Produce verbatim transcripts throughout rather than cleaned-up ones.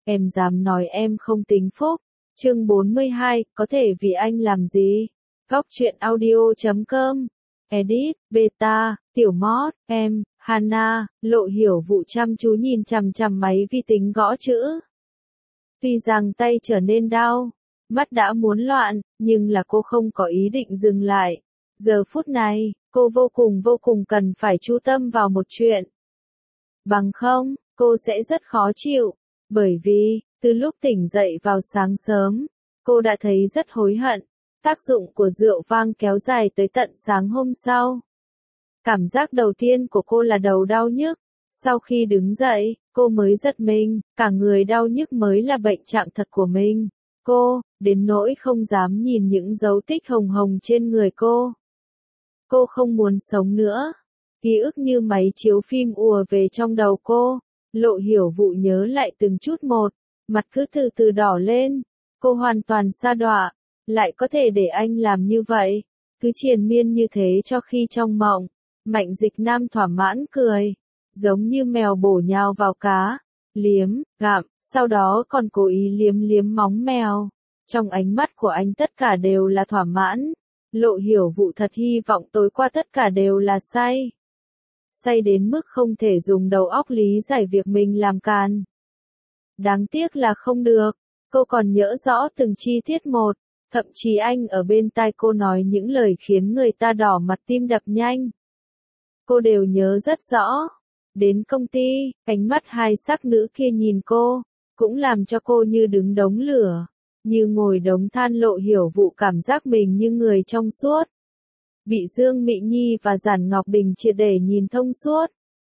em dám nói em không tính phúc. Chương bốn mươi hai, có thể vì anh làm gì? Góc truyện audio chấm com. Edit, Beta, Tiểu Mót, em, Hana, Lộ Hiểu Vụ chăm chú nhìn chằm chằm máy vi tính gõ chữ. Tuy rằng tay trở nên đau, mắt đã muốn loạn, nhưng là cô không có ý định dừng lại. Giờ phút này, cô vô cùng vô cùng cần phải chú tâm vào một chuyện. Bằng không, cô sẽ rất khó chịu. Bởi vì, từ lúc tỉnh dậy vào sáng sớm, cô đã thấy rất hối hận. Tác dụng của rượu vang kéo dài tới tận sáng hôm sau. Cảm giác đầu tiên của cô là đầu đau nhức. Sau khi đứng dậy, cô mới giật mình, cả người đau nhức mới là bệnh trạng thật của mình. Cô, đến nỗi không dám nhìn những dấu tích hồng hồng trên người cô. Cô không muốn sống nữa. Ký ức như máy chiếu phim ùa về trong đầu cô. Lộ Hiểu Vụ nhớ lại từng chút một, mặt cứ từ từ đỏ lên. Cô hoàn toàn sa đọa, lại có thể để anh làm như vậy, cứ triền miên như thế cho khi trong mộng. Mạnh Dịch Nam thỏa mãn cười, giống như mèo bổ nhào vào cá, liếm, gặm, sau đó còn cố ý liếm liếm móng mèo. Trong ánh mắt của anh tất cả đều là thỏa mãn. Lộ Hiểu Vụ thật hy vọng tối qua tất cả đều là say. Say đến mức không thể dùng đầu óc lý giải việc mình làm càn. Đáng tiếc là không được, cô còn nhớ rõ từng chi tiết một, thậm chí anh ở bên tai cô nói những lời khiến người ta đỏ mặt tim đập nhanh. Cô đều nhớ rất rõ. Đến công ty, ánh mắt hai sắc nữ kia nhìn cô, cũng làm cho cô như đứng đống lửa, như ngồi đống than. Lộ Hiểu Vụ cảm giác mình như người trong suốt. Bị Dương Mị Nhi và Giản Ngọc Đình triệt để nhìn thông suốt.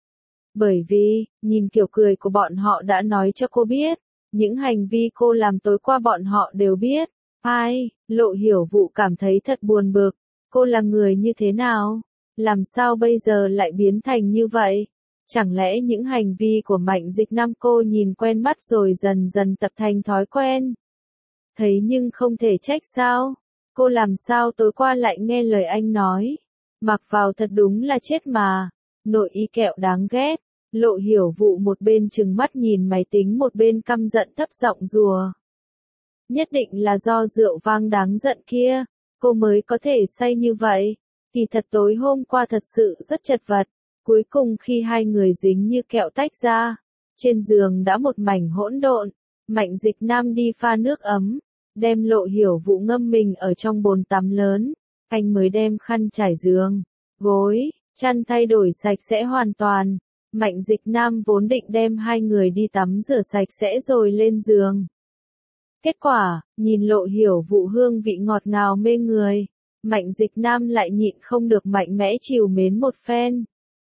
Bởi vì, nhìn kiểu cười của bọn họ đã nói cho cô biết, những hành vi cô làm tối qua bọn họ đều biết. Ai, Lộ Hiểu Vụ cảm thấy thật buồn bực. Cô là người như thế nào? Làm sao bây giờ lại biến thành như vậy? Chẳng lẽ những hành vi của Mạnh Dịch Nam cô nhìn quen mắt rồi dần dần tập thành thói quen? Thấy nhưng không thể trách sao? Cô làm sao tối qua lại nghe lời anh nói? Mặc vào thật đúng là chết mà. Nội y kẹo đáng ghét. Lộ Hiểu Vụ một bên trừng mắt nhìn máy tính một bên căm giận thấp giọng rùa. Nhất định là do rượu vang đáng giận kia, cô mới có thể say như vậy. Kỳ thật tối hôm qua thật sự rất chật vật. Cuối cùng khi hai người dính như kẹo tách ra, trên giường đã một mảnh hỗn độn. Mạnh Dịch Nam đi pha nước ấm, đem Lộ Hiểu Vụ ngâm mình ở trong bồn tắm lớn. Anh mới đem khăn trải giường, gối, chăn thay đổi sạch sẽ hoàn toàn. Mạnh Dịch Nam vốn định đem hai người đi tắm rửa sạch sẽ rồi lên giường. Kết quả, nhìn Lộ Hiểu Vụ hương vị ngọt ngào mê người, Mạnh Dịch Nam lại nhịn không được mạnh mẽ trìu mến một phen.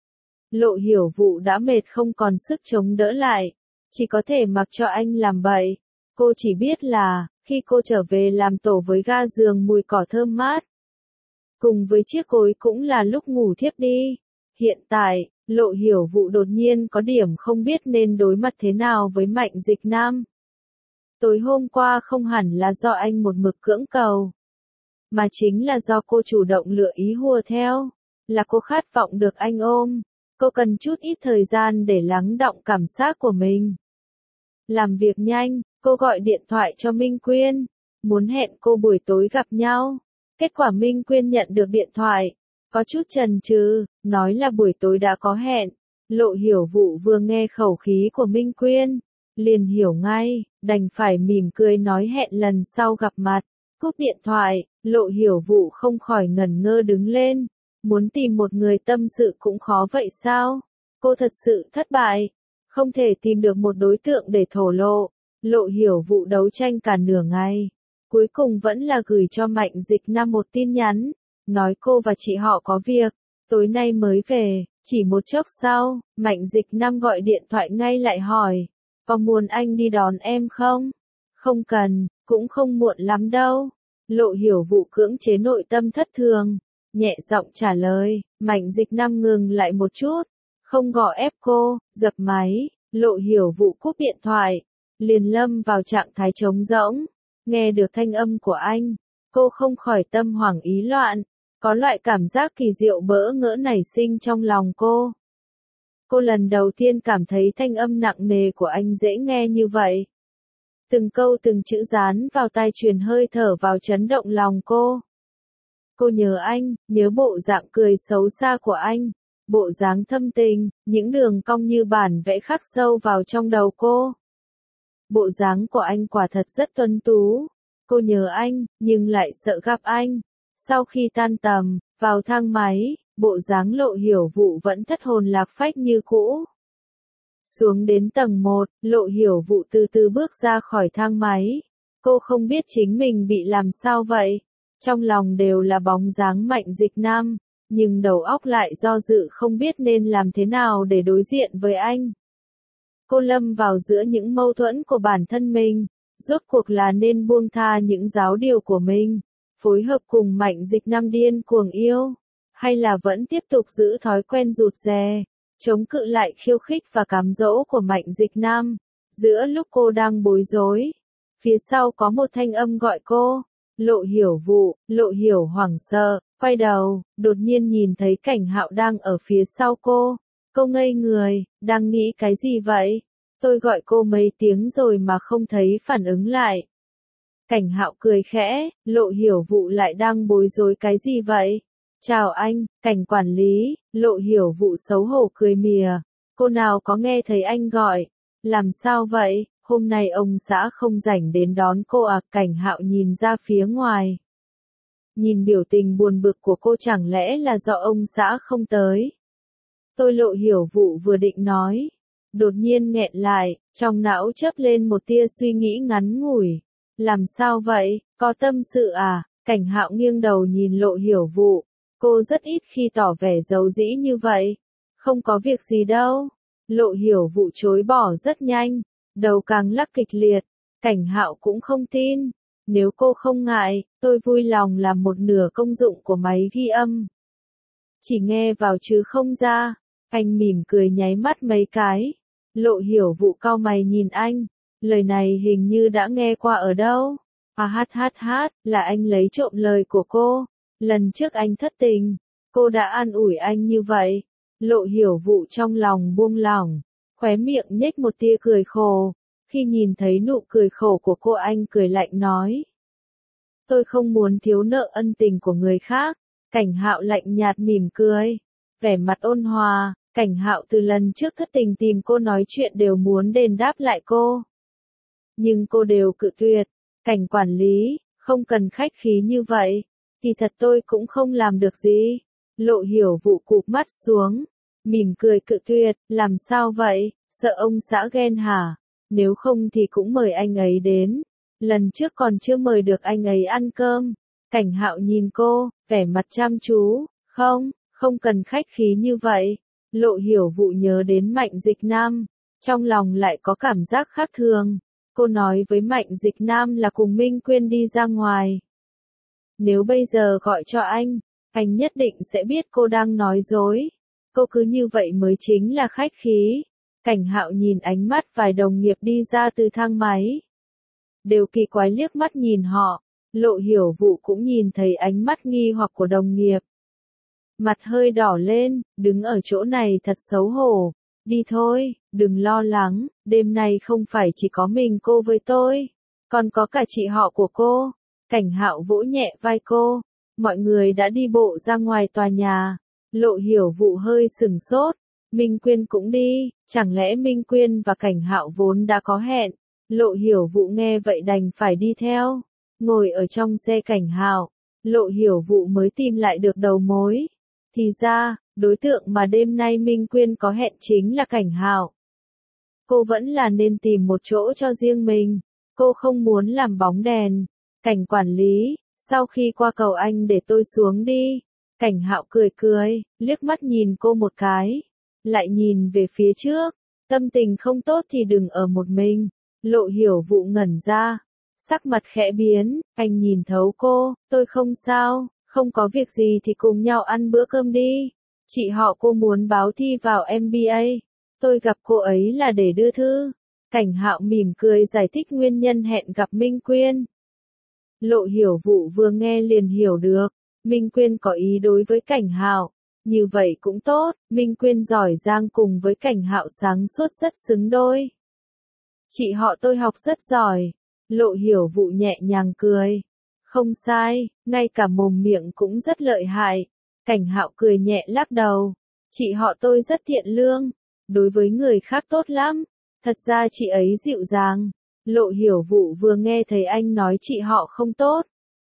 Lộ Hiểu Vụ đã mệt không còn sức chống đỡ lại, chỉ có thể mặc cho anh làm bậy. Cô chỉ biết là, khi cô trở về làm tổ với ga giường mùi cỏ thơm mát, cùng với chiếc gối cũng là lúc ngủ thiếp đi. Hiện tại, Lộ Hiểu Vụ đột nhiên có điểm không biết nên đối mặt thế nào với Mạnh Dịch Nam. Tối hôm qua không hẳn là do anh một mực cưỡng cầu, mà chính là do cô chủ động lựa ý hùa theo, là cô khát vọng được anh ôm, cô cần chút ít thời gian để lắng đọng cảm giác của mình. Làm việc nhanh, cô gọi điện thoại cho Minh Quyên, muốn hẹn cô buổi tối gặp nhau. Kết quả Minh Quyên nhận được điện thoại, có chút chần chừ, nói là buổi tối đã có hẹn. Lộ Hiểu Vụ vừa nghe khẩu khí của Minh Quyên, liền hiểu ngay, đành phải mỉm cười nói hẹn lần sau gặp mặt. Cúp điện thoại, Lộ Hiểu Vụ không khỏi ngẩn ngơ đứng lên, muốn tìm một người tâm sự cũng khó vậy sao? Cô thật sự thất bại, không thể tìm được một đối tượng để thổ lộ. Lộ Hiểu Vụ đấu tranh cả nửa ngày, cuối cùng vẫn là gửi cho Mạnh Dịch Nam một tin nhắn, nói cô và chị họ có việc, tối nay mới về. Chỉ một chốc sau, Mạnh Dịch Nam gọi điện thoại ngay lại hỏi, có muốn anh đi đón em không? Không cần, cũng không muộn lắm đâu. Lộ Hiểu Vụ cưỡng chế nội tâm thất thường, nhẹ giọng trả lời. Mạnh Dịch Nam ngừng lại một chút, không gò ép cô, dập máy. Lộ Hiểu Vụ cúp điện thoại, liền lâm vào trạng thái trống rỗng. Nghe được thanh âm của anh, cô không khỏi tâm hoảng ý loạn, có loại cảm giác kỳ diệu bỡ ngỡ nảy sinh trong lòng cô. Cô lần đầu tiên cảm thấy thanh âm nặng nề của anh dễ nghe như vậy. Từng câu từng chữ dán vào tai truyền hơi thở vào chấn động lòng cô. Cô nhớ anh, nhớ bộ dạng cười xấu xa của anh, bộ dáng thâm tình, những đường cong như bản vẽ khắc sâu vào trong đầu cô. Bộ dáng của anh quả thật rất tuấn tú. Cô nhớ anh, nhưng lại sợ gặp anh. Sau khi tan tầm, vào thang máy, bộ dáng Lộ Hiểu Vũ vẫn thất hồn lạc phách như cũ. Xuống đến tầng một, Lộ Hiểu Vũ từ từ bước ra khỏi thang máy. Cô không biết chính mình bị làm sao vậy. Trong lòng đều là bóng dáng Mạnh Dịch Nam, nhưng đầu óc lại do dự không biết nên làm thế nào để đối diện với anh. Cô lâm vào giữa những mâu thuẫn của bản thân mình, rốt cuộc là nên buông tha những giáo điều của mình, phối hợp cùng Mạnh Dịch Nam điên cuồng yêu, hay là vẫn tiếp tục giữ thói quen rụt rè, chống cự lại khiêu khích và cám dỗ của Mạnh Dịch Nam. Giữa lúc cô đang bối rối, phía sau có một thanh âm gọi cô. Lộ Hiểu Vũ. Lộ Hiểu hoảng sợ, quay đầu, đột nhiên nhìn thấy Cảnh Hạo đang ở phía sau cô. Cô ngây người, đang nghĩ cái gì vậy? Tôi gọi cô mấy tiếng rồi mà không thấy phản ứng lại. Cảnh Hạo cười khẽ, Lộ Hiểu Vũ lại đang bối rối cái gì vậy? Chào anh, Cảnh quản lý. Lộ Hiểu Vũ xấu hổ cười mỉa. Cô nào có nghe thấy anh gọi? Làm sao vậy? Hôm nay ông xã không rảnh đến đón cô à? Cảnh Hạo nhìn ra phía ngoài. Nhìn biểu tình buồn bực của cô, chẳng lẽ là do ông xã không tới? Tôi Lộ Hiểu Vũ vừa định nói. Đột nhiên nghẹn lại, trong não chớp lên một tia suy nghĩ ngắn ngủi. Làm sao vậy, có tâm sự à? Cảnh Hạo nghiêng đầu nhìn Lộ Hiểu Vũ. Cô rất ít khi tỏ vẻ giấu dĩ như vậy. Không có việc gì đâu. Lộ Hiểu Vũ chối bỏ rất nhanh. Đầu càng lắc kịch liệt, Cảnh Hạo cũng không tin. Nếu cô không ngại, tôi vui lòng làm một nửa công dụng của máy ghi âm. Chỉ nghe vào chứ không ra. Anh mỉm cười nháy mắt mấy cái. Lộ Hiểu Vũ cau mày nhìn anh. Lời này hình như đã nghe qua ở đâu. À hát hát hát, là anh lấy trộm lời của cô. Lần trước anh thất tình, cô đã an ủi anh như vậy. Lộ Hiểu Vũ trong lòng buông lỏng. Khóe miệng nhếch một tia cười khổ. Khi nhìn thấy nụ cười khổ của cô, anh cười lạnh nói. Tôi không muốn thiếu nợ ân tình của người khác. Cảnh Hạo lạnh nhạt mỉm cười. Vẻ mặt ôn hòa, Cảnh Hạo từ lần trước thất tình tìm cô nói chuyện đều muốn đền đáp lại cô. Nhưng cô đều cự tuyệt. Cảnh quản lý, không cần khách khí như vậy. Thì thật tôi cũng không làm được gì. Lộ Hiểu Vũ cụp mắt xuống. Mỉm cười cự tuyệt, làm sao vậy, sợ ông xã ghen hả? Nếu không thì cũng mời anh ấy đến. Lần trước còn chưa mời được anh ấy ăn cơm. Cảnh Hạo nhìn cô, vẻ mặt chăm chú. Không, không cần khách khí như vậy. Lộ Hiểu Vũ nhớ đến Mạnh Dịch Nam. Trong lòng lại có cảm giác khác thường. Cô nói với Mạnh Dịch Nam là cùng Minh Quyên đi ra ngoài. Nếu bây giờ gọi cho anh, anh nhất định sẽ biết cô đang nói dối. Cô cứ như vậy mới chính là khách khí. Cảnh Hạo nhìn ánh mắt vài đồng nghiệp đi ra từ thang máy. Đều kỳ quái liếc mắt nhìn họ. Lộ Hiểu Vũ cũng nhìn thấy ánh mắt nghi hoặc của đồng nghiệp. Mặt hơi đỏ lên, đứng ở chỗ này thật xấu hổ. Đi thôi, đừng lo lắng, đêm nay không phải chỉ có mình cô với tôi. Còn có cả chị họ của cô. Cảnh Hạo vỗ nhẹ vai cô. Mọi người đã đi bộ ra ngoài tòa nhà. Lộ Hiểu Vũ hơi sừng sốt. Minh Quyên cũng đi, chẳng lẽ Minh Quyên và Cảnh Hạo vốn đã có hẹn? Lộ Hiểu Vũ nghe vậy đành phải đi theo. Ngồi ở trong xe Cảnh Hạo, Lộ Hiểu Vũ mới tìm lại được đầu mối. Thì ra, đối tượng mà đêm nay Minh Quyên có hẹn chính là Cảnh Hạo. Cô vẫn là nên tìm một chỗ cho riêng mình. Cô không muốn làm bóng đèn. Cảnh quản lý, sau khi qua cầu anh để tôi xuống đi. Cảnh Hạo cười cười, liếc mắt nhìn cô một cái. Lại nhìn về phía trước. Tâm tình không tốt thì đừng ở một mình. Lộ Hiểu Vũ ngẩn ra. Sắc mặt khẽ biến, anh nhìn thấu cô. Tôi không sao, không có việc gì thì cùng nhau ăn bữa cơm đi. Chị họ cô muốn báo thi vào em bê a. Tôi gặp cô ấy là để đưa thư. Cảnh Hạo mỉm cười giải thích nguyên nhân hẹn gặp Minh Quyên. Lộ Hiểu Vũ vừa nghe liền hiểu được. Minh Quyên có ý đối với Cảnh Hạo. Như vậy cũng tốt, Minh Quyên giỏi giang cùng với Cảnh Hạo sáng suốt rất xứng đôi. Chị họ tôi học rất giỏi, Lộ Hiểu Vũ nhẹ nhàng cười. Không sai, ngay cả mồm miệng cũng rất lợi hại. Cảnh Hạo cười nhẹ lắc đầu. Chị họ tôi rất thiện lương, đối với người khác tốt lắm. Thật ra chị ấy dịu dàng. Lộ Hiểu Vũ vừa nghe thấy anh nói chị họ không tốt,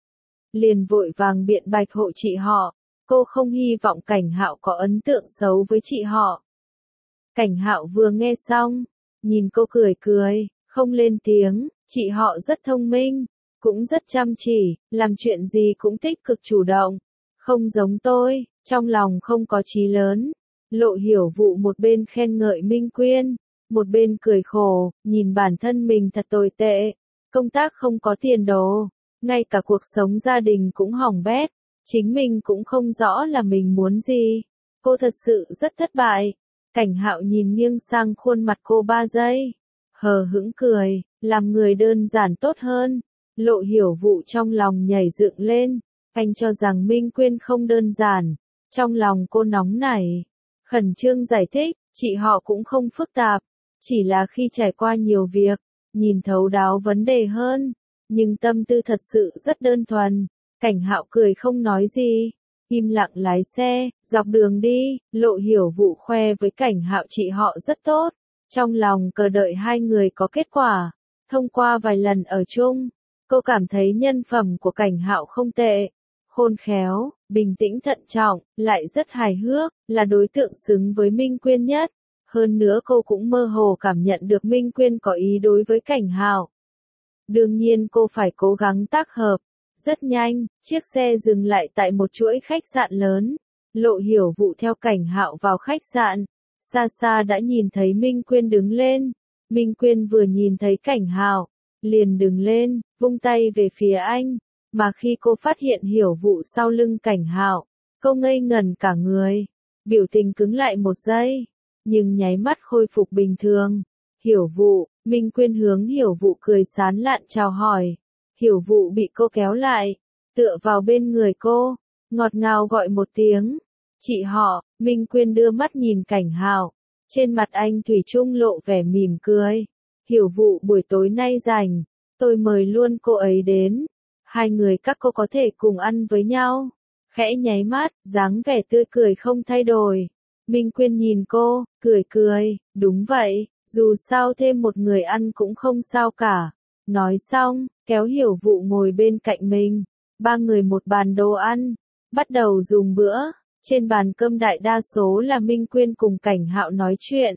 liền vội vàng biện bạch hộ chị họ. Cô không hy vọng Cảnh Hạo có ấn tượng xấu với chị họ. Cảnh Hạo vừa nghe xong, nhìn cô cười cười, không lên tiếng. Chị họ rất thông minh, cũng rất chăm chỉ, làm chuyện gì cũng tích cực chủ động. Không giống tôi, trong lòng không có chí lớn. Lộ Hiểu Vũ một bên khen ngợi Minh Quyên, một bên cười khổ, nhìn bản thân mình thật tồi tệ. Công tác không có tiền đồ, ngay cả cuộc sống gia đình cũng hỏng bét. Chính mình cũng không rõ là mình muốn gì. Cô thật sự rất thất bại. Cảnh Hạo nhìn nghiêng sang khuôn mặt cô ba giây. Hờ hững cười, làm người đơn giản tốt hơn. Lộ Hiểu Vũ trong lòng nhảy dựng lên. Anh cho rằng Minh Quyên không đơn giản. Trong lòng cô nóng nảy. Khẩn trương giải thích, chị họ cũng không phức tạp. Chỉ là khi trải qua nhiều việc, nhìn thấu đáo vấn đề hơn. Nhưng tâm tư thật sự rất đơn thuần. Cảnh Hạo cười không nói gì, im lặng lái xe, dọc đường đi. Lộ Hiểu Vũ khoe với Cảnh Hạo chị họ rất tốt. Trong lòng chờ đợi hai người có kết quả. Thông qua vài lần ở chung, cô cảm thấy nhân phẩm của Cảnh Hạo không tệ. Khôn khéo, bình tĩnh thận trọng, lại rất hài hước, là đối tượng xứng với Minh Quyên nhất. Hơn nữa cô cũng mơ hồ cảm nhận được Minh Quyên có ý đối với Cảnh Hạo. Đương nhiên cô phải cố gắng tác hợp. Rất nhanh, chiếc xe dừng lại tại một chuỗi khách sạn lớn. Lộ Hiểu Vũ theo Cảnh Hạo vào khách sạn. Xa xa đã nhìn thấy Minh Quyên đứng lên. Minh Quyên vừa nhìn thấy Cảnh Hạo, liền đứng lên, vung tay về phía anh. Mà khi cô phát hiện Hiểu Vũ sau lưng Cảnh Hạo, cô ngây ngẩn cả người. Biểu tình cứng lại một giây, nhưng nháy mắt khôi phục bình thường. Hiểu Vũ, Minh Quyên hướng Hiểu Vũ cười sán lạn chào hỏi. Hiểu Vũ bị cô kéo lại, tựa vào bên người cô, ngọt ngào gọi một tiếng. Chị họ. Minh Quyên đưa mắt nhìn Cảnh Hạo. Trên mặt anh thủy chung lộ vẻ mỉm cười. Hiểu Vũ buổi tối nay rảnh, tôi mời luôn cô ấy đến. Hai người các cô có thể cùng ăn với nhau. Khẽ nháy mắt, dáng vẻ tươi cười không thay đổi. Minh Quyên nhìn cô, cười cười, đúng vậy, dù sao thêm một người ăn cũng không sao cả. Nói xong, kéo Hiểu Vũ ngồi bên cạnh mình. Ba người một bàn đồ ăn, bắt đầu dùng bữa. Trên bàn cơm đại đa số là Minh Quyên cùng Cảnh Hạo nói chuyện.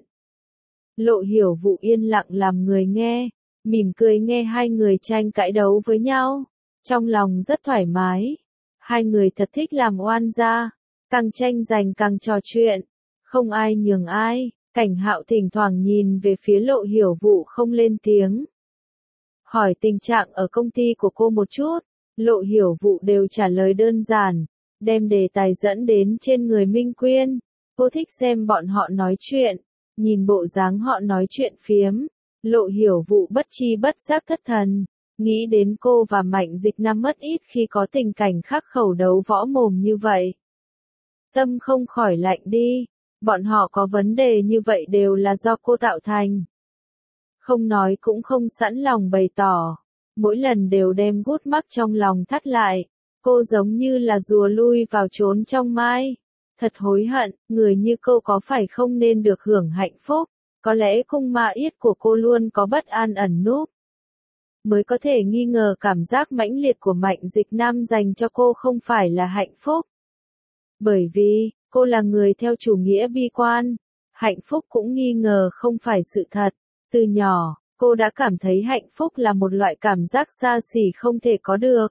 Lộ Hiểu Vũ yên lặng làm người nghe, mỉm cười nghe hai người tranh cãi đấu với nhau. Trong lòng rất thoải mái. Hai người thật thích làm oan gia, càng tranh giành càng trò chuyện, không ai nhường ai. Cảnh Hạo thỉnh thoảng nhìn về phía Lộ Hiểu Vũ không lên tiếng. Hỏi tình trạng ở công ty của cô một chút. Lộ Hiểu Vũ đều trả lời đơn giản, đem đề tài dẫn đến trên người Minh Quyên. Cô thích xem bọn họ nói chuyện, nhìn bộ dáng họ nói chuyện phiếm. Lộ Hiểu Vũ bất chi bất giác thất thần, nghĩ đến cô và Mạnh Dịch Nam mất ít khi có tình cảnh khắc khẩu đấu võ mồm như vậy. Tâm không khỏi lạnh đi, bọn họ có vấn đề như vậy đều là do cô tạo thành. Không nói cũng không sẵn lòng bày tỏ, mỗi lần đều đem gút mắc trong lòng thắt lại. Cô giống như là rùa lui vào trốn trong mai. Thật hối hận, người như cô có phải không nên được hưởng hạnh phúc. Có lẽ cung ma yết của cô luôn có bất an ẩn núp. Mới có thể nghi ngờ cảm giác mãnh liệt của Mạnh Dịch Nam dành cho cô không phải là hạnh phúc. Bởi vì, cô là người theo chủ nghĩa bi quan. Hạnh phúc cũng nghi ngờ không phải sự thật. Từ nhỏ, cô đã cảm thấy hạnh phúc là một loại cảm giác xa xỉ không thể có được.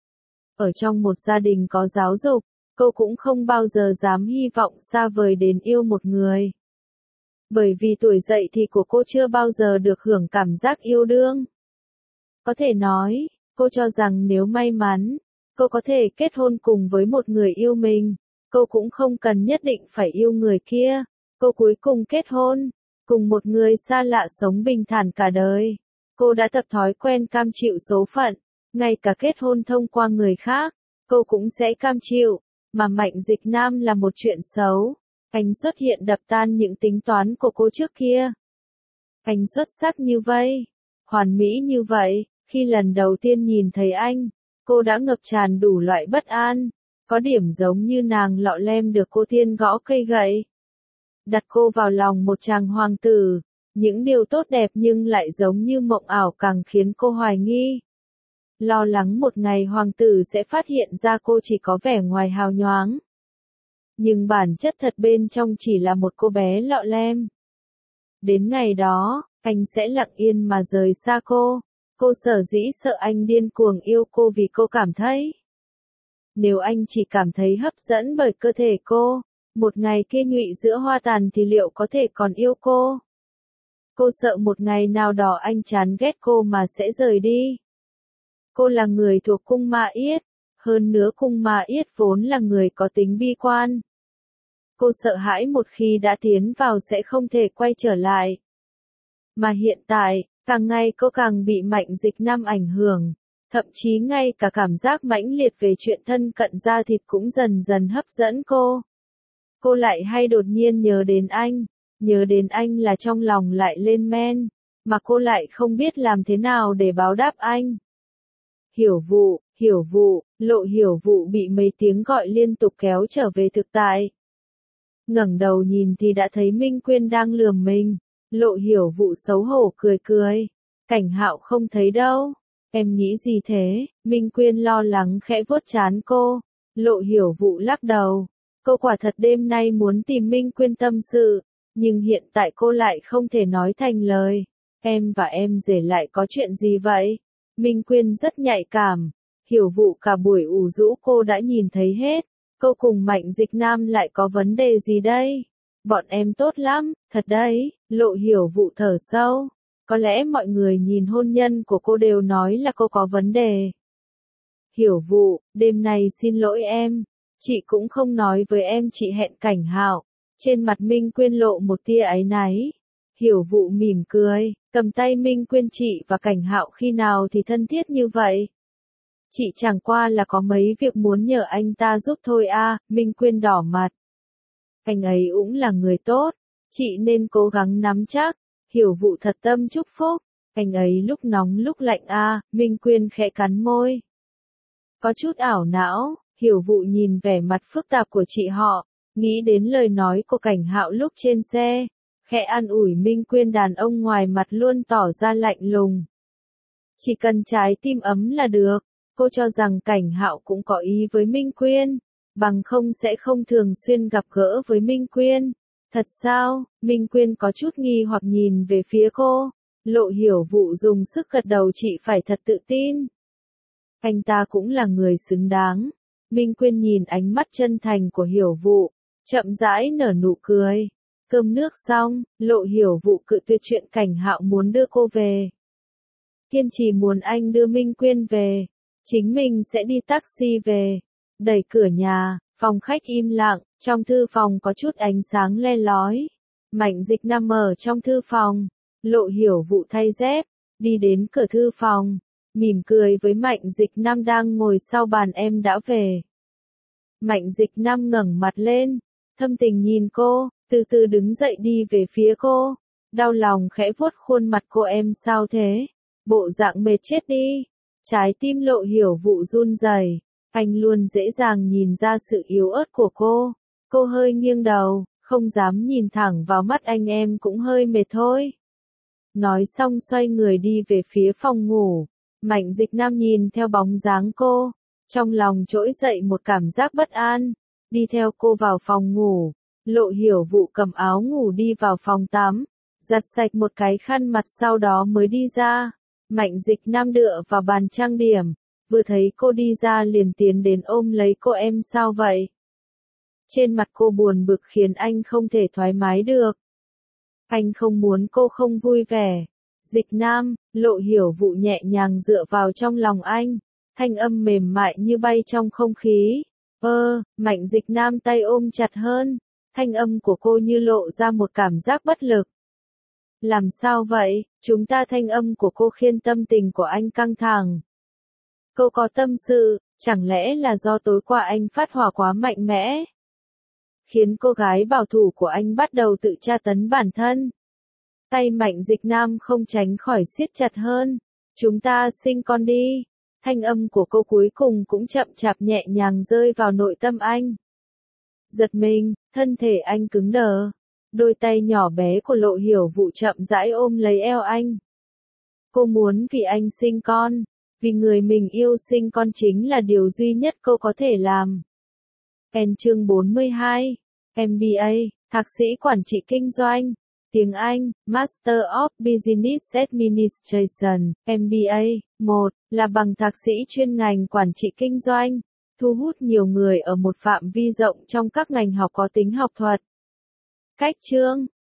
Ở trong một gia đình có giáo dục, cô cũng không bao giờ dám hy vọng xa vời đến yêu một người. Bởi vì tuổi dậy thì của cô chưa bao giờ được hưởng cảm giác yêu đương. Có thể nói, cô cho rằng nếu may mắn, cô có thể kết hôn cùng với một người yêu mình, cô cũng không cần nhất định phải yêu người kia. Cô cuối cùng kết hôn, cùng một người xa lạ sống bình thản cả đời. Cô đã tập thói quen cam chịu số phận, ngay cả kết hôn thông qua người khác, cô cũng sẽ cam chịu. Mà Mạnh Dịch Nam là một chuyện xấu. Anh xuất hiện đập tan những tính toán của cô trước kia. Anh xuất sắc như vậy, hoàn mỹ như vậy, Khi lần đầu tiên nhìn thấy anh, cô đã ngập tràn đủ loại bất an, có điểm giống như nàng lọ lem được cô tiên gõ cây gậy. Đặt cô vào lòng một chàng hoàng tử, những điều tốt đẹp nhưng lại giống như mộng ảo càng khiến cô hoài nghi. Lo lắng một ngày hoàng tử sẽ phát hiện ra cô chỉ có vẻ ngoài hào nhoáng. Nhưng bản chất thật bên trong chỉ là một cô bé lọ lem. Đến ngày đó, anh sẽ lặng yên mà rời xa cô. Cô sở dĩ sợ anh điên cuồng yêu cô vì cô cảm thấy. Nếu anh chỉ cảm thấy hấp dẫn bởi cơ thể cô, một ngày kia nhụy giữa hoa tàn thì liệu có thể còn yêu cô? Cô sợ một ngày nào đó anh chán ghét cô mà sẽ rời đi. Cô là người thuộc cung Ma Yết, hơn nữa cung Ma Yết vốn là người có tính bi quan. Cô sợ hãi một khi đã tiến vào sẽ không thể quay trở lại. Mà hiện tại, càng ngày cô càng bị Mạnh Dịch Nam ảnh hưởng, thậm chí ngay cả cảm giác mãnh liệt về chuyện thân cận da thịt cũng dần dần hấp dẫn cô. Cô lại hay đột nhiên nhớ đến anh, nhớ đến anh là trong lòng lại lên men, mà cô lại không biết làm thế nào để báo đáp anh. Hiểu vụ, hiểu vụ, Lộ Hiểu Vụ bị mấy tiếng gọi liên tục kéo trở về thực tại. Ngẩng đầu nhìn thì đã thấy Minh Quyên đang lườm mình. Lộ Hiểu Vụ xấu hổ cười cười. Cảnh Hạo không thấy đâu. Em nghĩ gì thế? Minh Quyên lo lắng khẽ vuốt trán cô. Lộ Hiểu Vụ lắc đầu. Cô quả thật đêm nay muốn tìm Minh Quyên tâm sự, nhưng hiện tại cô lại không thể nói thành lời. Em và em rể lại có chuyện gì vậy? Minh Quyên rất nhạy cảm. Hiểu Vụ cả buổi ủ rũ cô đã nhìn thấy hết. Cô cùng Mạnh Dịch Nam lại có vấn đề gì đây? Bọn em tốt lắm, thật đấy. Lộ Hiểu Vụ thở sâu. Có lẽ mọi người nhìn hôn nhân của cô đều nói là cô có vấn đề. Hiểu Vụ, đêm nay xin lỗi em. Chị cũng không nói với em chị hẹn Cảnh Hạo. Trên mặt Minh Quyên lộ một tia áy náy. Hiểu Vụ mỉm cười, cầm tay Minh Quyên, chị và Cảnh Hạo khi nào thì thân thiết như vậy? Chị chẳng qua là có mấy việc muốn nhờ anh ta giúp thôi à, Minh Quyên đỏ mặt. Anh ấy cũng là người tốt, chị nên cố gắng nắm chắc. Hiểu Vụ thật tâm chúc phúc. Anh ấy lúc nóng lúc lạnh à, Minh Quyên khẽ cắn môi. Có chút ảo não, Hiểu Vụ nhìn vẻ mặt phức tạp của chị họ, nghĩ đến lời nói của Cảnh Hạo lúc trên xe, khẽ an ủi Minh Quyên, đàn ông ngoài mặt luôn tỏ ra lạnh lùng. Chỉ cần trái tim ấm là được. Cô cho rằng Cảnh Hạo cũng có ý với Minh Quyên, bằng không sẽ không thường xuyên gặp gỡ với Minh Quyên. Thật sao? Minh Quyên có chút nghi hoặc nhìn về phía cô. Lộ Hiểu Vụ dùng sức gật đầu, chị phải thật tự tin. Anh ta cũng là người xứng đáng. Minh Quyên nhìn ánh mắt chân thành của Hiểu Vụ, chậm rãi nở nụ cười. Cơm nước xong, Lộ Hiểu Vụ cự tuyệt chuyện Cảnh Hạo muốn đưa cô về. Kiên trì muốn anh đưa Minh Quyên về. Chính mình sẽ đi taxi về. Đẩy cửa nhà, phòng khách im lặng, trong thư phòng có chút ánh sáng le lói. Mạnh Dịch Nam ở trong thư phòng. Lộ Hiểu Vụ thay dép, đi đến cửa thư phòng, mỉm cười với Mạnh Dịch Nam đang ngồi sau bàn. Em đã về. Mạnh Dịch Nam ngẩng mặt lên, thâm tình nhìn cô, từ từ đứng dậy đi về phía cô. Đau lòng khẽ vuốt khuôn mặt cô, em sao thế? Bộ dạng mệt chết đi. Trái tim Lộ Hiểu Vụ run rẩy. Anh luôn dễ dàng nhìn ra sự yếu ớt của cô. Cô hơi nghiêng đầu, không dám nhìn thẳng vào mắt anh. Em cũng hơi mệt thôi. Nói xong xoay người đi về phía phòng ngủ. Mạnh Dịch Nam nhìn theo bóng dáng cô, trong lòng trỗi dậy một cảm giác bất an. Đi theo cô vào phòng ngủ. Lộ Hiểu Vụ cầm áo ngủ đi vào phòng tắm, giặt sạch một cái khăn mặt sau đó mới đi ra. Mạnh Dịch Nam dựa vào bàn trang điểm, vừa thấy cô đi ra liền tiến đến ôm lấy cô. Em sao vậy? Trên mặt cô buồn bực khiến anh không thể thoải mái được. Anh không muốn cô không vui vẻ. Dịch Nam, Lộ Hiểu Vụ nhẹ nhàng dựa vào trong lòng anh, thanh âm mềm mại như bay trong không khí. Ơ, Mạnh Dịch Nam tay ôm chặt hơn, thanh âm của cô như lộ ra một cảm giác bất lực. Làm sao vậy? Chúng ta thanh âm của cô khiến tâm tình của anh căng thẳng. Cô có tâm sự, chẳng lẽ là do tối qua anh phát hỏa quá mạnh mẽ? Khiến cô gái bảo thủ của anh bắt đầu tự tra tấn bản thân. Tay Mạnh Dịch Nam không tránh khỏi siết chặt hơn. Chúng ta sinh con đi. Thanh âm của cô cuối cùng cũng chậm chạp nhẹ nhàng rơi vào nội tâm anh. Giật mình, thân thể anh cứng đờ. Đôi tay nhỏ bé của Lộ Hiểu Vũ chậm rãi ôm lấy eo anh. Cô muốn vì anh sinh con, vì người mình yêu sinh con chính là điều duy nhất cô có thể làm. En chương bốn mươi hai, em bê a, Thạc sĩ Quản trị Kinh doanh, tiếng Anh, Master of Business Administration, em bê a, một, là bằng thạc sĩ chuyên ngành quản trị kinh doanh, thu hút nhiều người ở một phạm vi rộng trong các ngành học có tính học thuật. Cách chương,